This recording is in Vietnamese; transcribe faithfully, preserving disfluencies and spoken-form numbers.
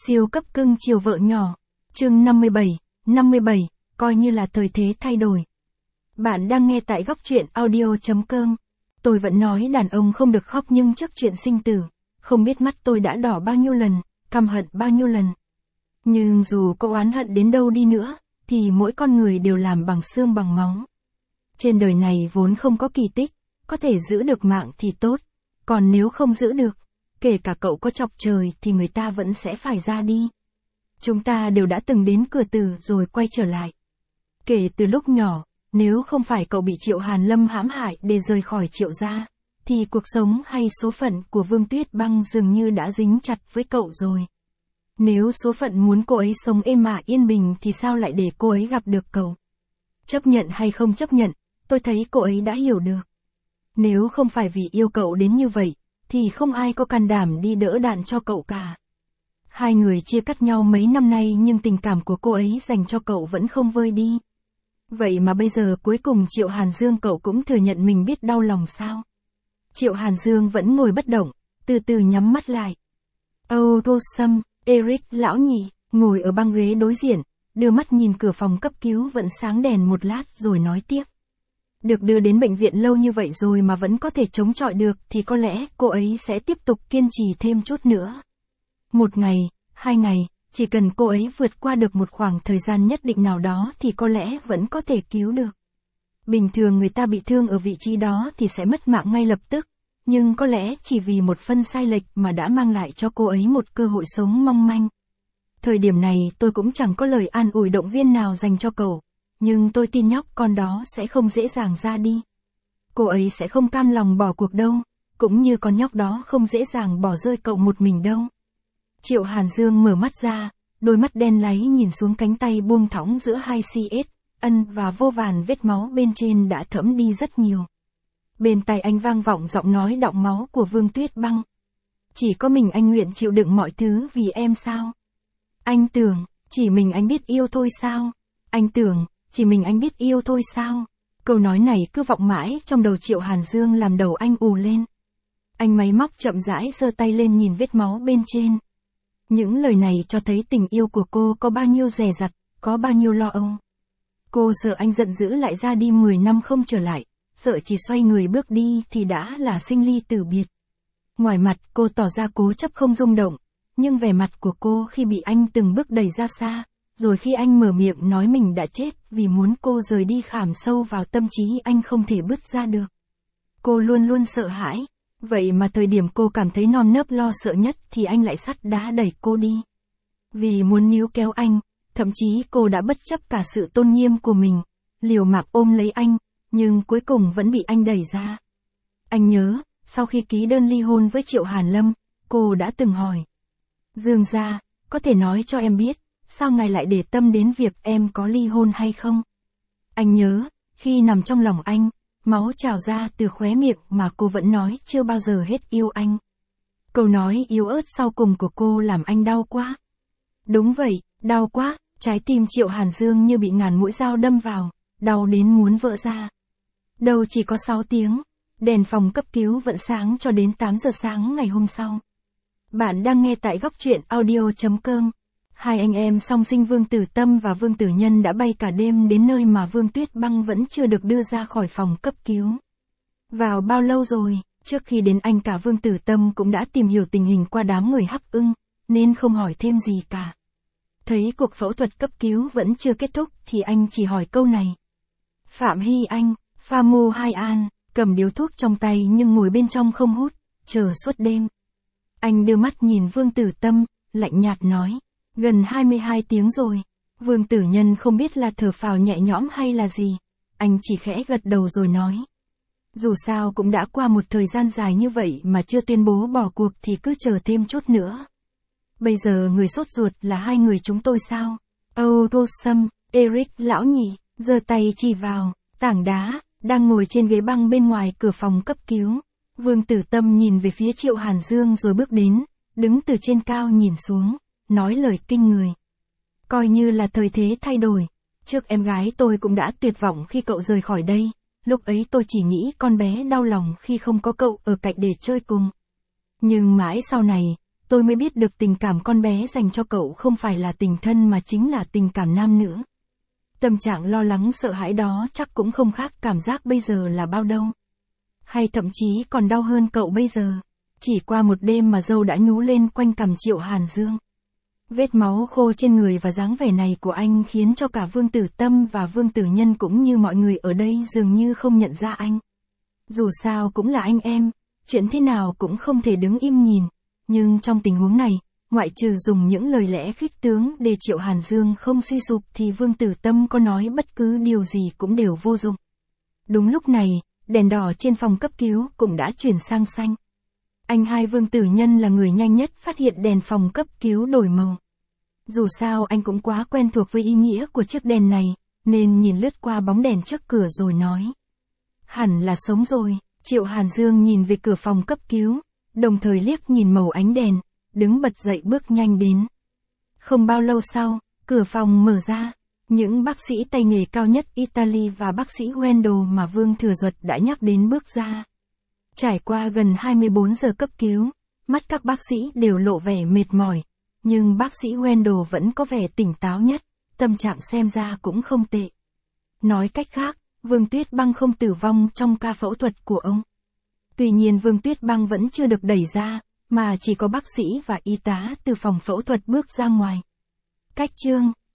Siêu cấp cưng chiều vợ nhỏ. Chương năm mươi bảy, năm mươi bảy, coi như là thời thế thay đổi. Bạn đang nghe tại góc truyện audio.com. Tôi vẫn nói đàn ông không được khóc nhưng trước chuyện sinh tử, không biết mắt tôi đã đỏ bao nhiêu lần, căm hận bao nhiêu lần. Nhưng dù có oán hận đến đâu đi nữa, thì mỗi con người đều làm bằng xương bằng máu. Trên đời này vốn không có kỳ tích, có thể giữ được mạng thì tốt, còn nếu không giữ được, kể cả cậu có chọc trời thì người ta vẫn sẽ phải ra đi. Chúng ta đều đã từng đến cửa tử rồi quay trở lại. Kể từ lúc nhỏ, nếu không phải cậu bị Triệu Hàn Lâm hãm hại để rời khỏi Triệu gia, thì cuộc sống hay số phận của Vương Tuyết Băng dường như đã dính chặt với cậu rồi. Nếu số phận muốn cô ấy sống êm ả yên bình thì sao lại để cô ấy gặp được cậu? Chấp nhận hay không chấp nhận, tôi thấy cô ấy đã hiểu được. Nếu không phải vì yêu cậu đến như vậy, thì không ai có can đảm đi đỡ đạn cho cậu cả. Hai người chia cắt nhau mấy năm nay nhưng tình cảm của cô ấy dành cho cậu vẫn không vơi đi. Vậy mà bây giờ cuối cùng Triệu Hàn Dương cậu cũng thừa nhận mình biết đau lòng sao? Triệu Hàn Dương vẫn ngồi bất động, từ từ nhắm mắt lại. Âu Rosam, Eric lão nhị, ngồi ở băng ghế đối diện, đưa mắt nhìn cửa phòng cấp cứu vẫn sáng đèn một lát rồi nói tiếp. Được đưa đến bệnh viện lâu như vậy rồi mà vẫn có thể chống chọi được thì có lẽ cô ấy sẽ tiếp tục kiên trì thêm chút nữa. Một ngày, hai ngày, chỉ cần cô ấy vượt qua được một khoảng thời gian nhất định nào đó thì có lẽ vẫn có thể cứu được. Bình thường người ta bị thương ở vị trí đó thì sẽ mất mạng ngay lập tức, nhưng có lẽ chỉ vì một phân sai lệch mà đã mang lại cho cô ấy một cơ hội sống mong manh. Thời điểm này tôi cũng chẳng có lời an ủi động viên nào dành cho cậu, nhưng tôi tin nhóc con đó sẽ không dễ dàng ra đi. Cô ấy sẽ không cam lòng bỏ cuộc đâu, cũng như con nhóc đó không dễ dàng bỏ rơi cậu một mình đâu. Triệu Hàn Dương mở mắt ra, đôi mắt đen láy nhìn xuống cánh tay buông thõng giữa hai xê ét, ân và vô vàn vết máu bên trên đã thẫm đi rất nhiều. Bên tai anh vang vọng giọng nói đọng máu của Vương Tuyết Băng. Chỉ có mình anh nguyện chịu đựng mọi thứ vì em sao? Anh tưởng, chỉ mình anh biết yêu thôi sao? Anh tưởng, chỉ mình anh biết yêu thôi sao? Câu nói này cứ vọng mãi trong đầu Triệu Hàn Dương làm đầu anh ù lên. Anh máy móc chậm rãi giơ tay lên nhìn vết máu bên trên. Những lời này cho thấy tình yêu của cô có bao nhiêu dè dặt, có bao nhiêu lo âu. Cô sợ anh giận dữ lại ra đi mười năm không trở lại, sợ chỉ xoay người bước đi thì đã là sinh ly tử biệt. Ngoài mặt cô tỏ ra cố chấp không rung động, nhưng vẻ mặt của cô khi bị anh từng bước đẩy ra xa, rồi khi anh mở miệng nói mình đã chết vì muốn cô rời đi khảm sâu vào tâm trí anh không thể bứt ra được. Cô luôn luôn sợ hãi, vậy mà thời điểm cô cảm thấy non nớp lo sợ nhất thì anh lại sắt đá đẩy cô đi. Vì muốn níu kéo anh, thậm chí cô đã bất chấp cả sự tôn nghiêm của mình, liều mạng ôm lấy anh, nhưng cuối cùng vẫn bị anh đẩy ra. Anh nhớ, sau khi ký đơn ly hôn với Triệu Hàn Lâm, cô đã từng hỏi. Dương gia, có thể nói cho em biết, sao ngài lại để tâm đến việc em có ly hôn hay không? Anh nhớ, khi nằm trong lòng anh, máu trào ra từ khóe miệng mà cô vẫn nói chưa bao giờ hết yêu anh. Câu nói yếu ớt sau cùng của cô làm anh đau quá. Đúng vậy, đau quá, trái tim Triệu Hàn Dương như bị ngàn mũi dao đâm vào, đau đến muốn vỡ ra. Đầu chỉ có sáu tiếng, đèn phòng cấp cứu vẫn sáng cho đến tám giờ sáng ngày hôm sau. Bạn đang nghe tại góc truyện audio.com. Hai anh em song sinh Vương Tử Tâm và Vương Tử Nhân đã bay cả đêm đến nơi mà Vương Tuyết Băng vẫn chưa được đưa ra khỏi phòng cấp cứu. Vào bao lâu rồi, trước khi đến anh cả Vương Tử Tâm cũng đã tìm hiểu tình hình qua đám người Hắc Ưng, nên không hỏi thêm gì cả. Thấy cuộc phẫu thuật cấp cứu vẫn chưa kết thúc thì anh chỉ hỏi câu này. Phạm Hy Anh, Pha Mô Hai An, cầm điếu thuốc trong tay nhưng ngồi bên trong không hút, chờ suốt đêm. Anh đưa mắt nhìn Vương Tử Tâm, lạnh nhạt nói. Gần hai mươi hai tiếng rồi. Vương Tử Nhân không biết là thở phào nhẹ nhõm hay là gì. Anh chỉ khẽ gật đầu rồi nói. Dù sao cũng đã qua một thời gian dài như vậy mà chưa tuyên bố bỏ cuộc thì cứ chờ thêm chút nữa. Bây giờ người sốt ruột là hai người chúng tôi sao? Âu Rosam, Eric lão nhị, giơ tay chỉ vào, tảng đá, đang ngồi trên ghế băng bên ngoài cửa phòng cấp cứu. Vương Tử Tâm nhìn về phía Triệu Hàn Dương rồi bước đến, đứng từ trên cao nhìn xuống, nói lời kinh người. Coi như là thời thế thay đổi. Trước em gái tôi cũng đã tuyệt vọng khi cậu rời khỏi đây, lúc ấy tôi chỉ nghĩ con bé đau lòng khi không có cậu ở cạnh để chơi cùng. Nhưng mãi sau này, tôi mới biết được tình cảm con bé dành cho cậu không phải là tình thân mà chính là tình cảm nam nữ. Tâm trạng lo lắng sợ hãi đó chắc cũng không khác cảm giác bây giờ là bao đâu. Hay thậm chí còn đau hơn cậu bây giờ. Chỉ qua một đêm mà râu đã nhú lên quanh cằm Triệu Hàn Dương. Vết máu khô trên người và dáng vẻ này của anh khiến cho cả Vương Tử Tâm và Vương Tử Nhân cũng như mọi người ở đây dường như không nhận ra anh. Dù sao cũng là anh em, chuyện thế nào cũng không thể đứng im nhìn. Nhưng trong tình huống này, ngoại trừ dùng những lời lẽ khích tướng để Triệu Hàn Dương không suy sụp thì Vương Tử Tâm có nói bất cứ điều gì cũng đều vô dụng. Đúng lúc này, đèn đỏ trên phòng cấp cứu cũng đã chuyển sang xanh. Anh hai Vương Tử Nhân là người nhanh nhất phát hiện đèn phòng cấp cứu đổi màu. Dù sao anh cũng quá quen thuộc với ý nghĩa của chiếc đèn này, nên nhìn lướt qua bóng đèn trước cửa rồi nói. Hẳn là sống rồi. Triệu Hàn Dương nhìn về cửa phòng cấp cứu, đồng thời liếc nhìn màu ánh đèn, đứng bật dậy bước nhanh đến. Không bao lâu sau, cửa phòng mở ra. Những bác sĩ tay nghề cao nhất Italy và bác sĩ Wendell mà Vương Thừa Duật đã nhắc đến bước ra. Trải qua gần hai mươi bốn giờ cấp cứu, mắt các bác sĩ đều lộ vẻ mệt mỏi, nhưng bác sĩ Wendell vẫn có vẻ tỉnh táo nhất, tâm trạng xem ra cũng không tệ. Nói cách khác, Vương Tuyết Băng không tử vong trong ca phẫu thuật của ông. Tuy nhiên Vương Tuyết Băng vẫn chưa được đẩy ra, mà chỉ có bác sĩ và y tá từ phòng phẫu thuật bước ra ngoài. Cách chương